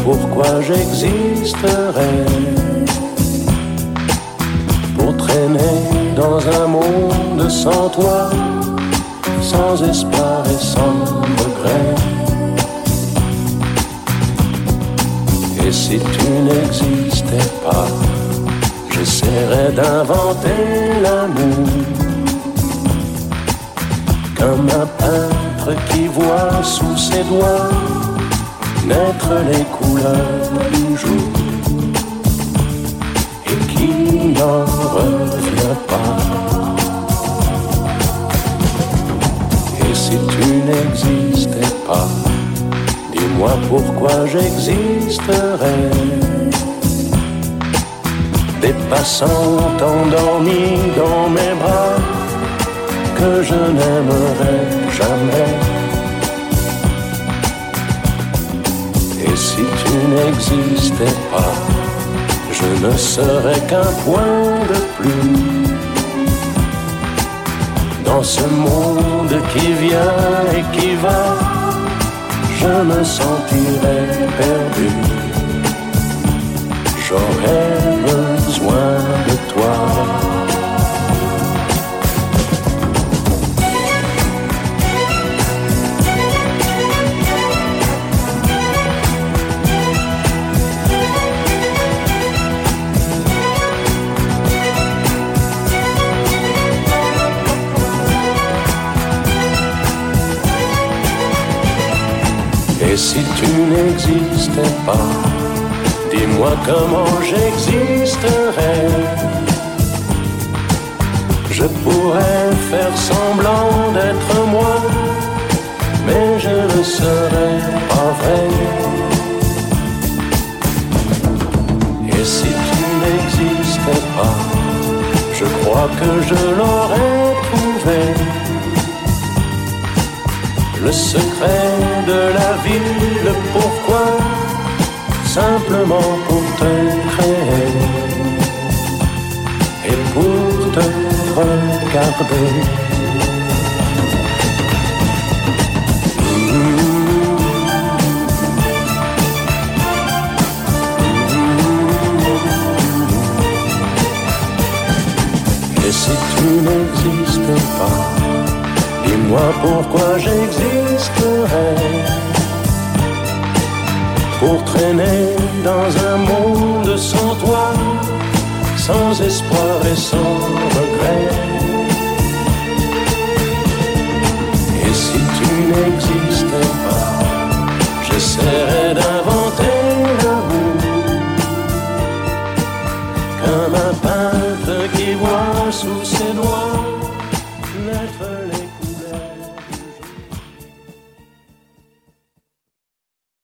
pourquoi j'existerais? Pour traîner dans un monde sans toi, sans espoir et sans regret. Et si tu n'existais pas, j'essaierais d'inventer l'amour, comme un peintre qui voit sous ses doigts naître les couleurs du jour et qui n'en revient pas. Et si tu n'existais pas, dis-moi pourquoi j'existerais. Des passants endormis dans mes bras que je n'aimerais jamais. Et si tu n'existais pas, je ne serais qu'un point de plus dans ce monde qui vient et qui va. Je me sentirais perdu. J'aurais besoin de toi. Et si tu n'existais pas, dis-moi comment j'existerais. Je pourrais faire semblant d'être moi, mais je ne serais pas vrai. Et si tu n'existais pas, je crois que je l'aurais trouvé. Le secret de la vie, le pourquoi, simplement pour te créer et pour te regarder. Et si tu n'existais pas, dis-moi pourquoi j'existerais. Pour traîner dans un monde sans toi, sans espoir et sans regret. Et si tu n'existais pas, j'essaierais d'inventer l'amour, comme un peintre qui voit sous ses doigts naître les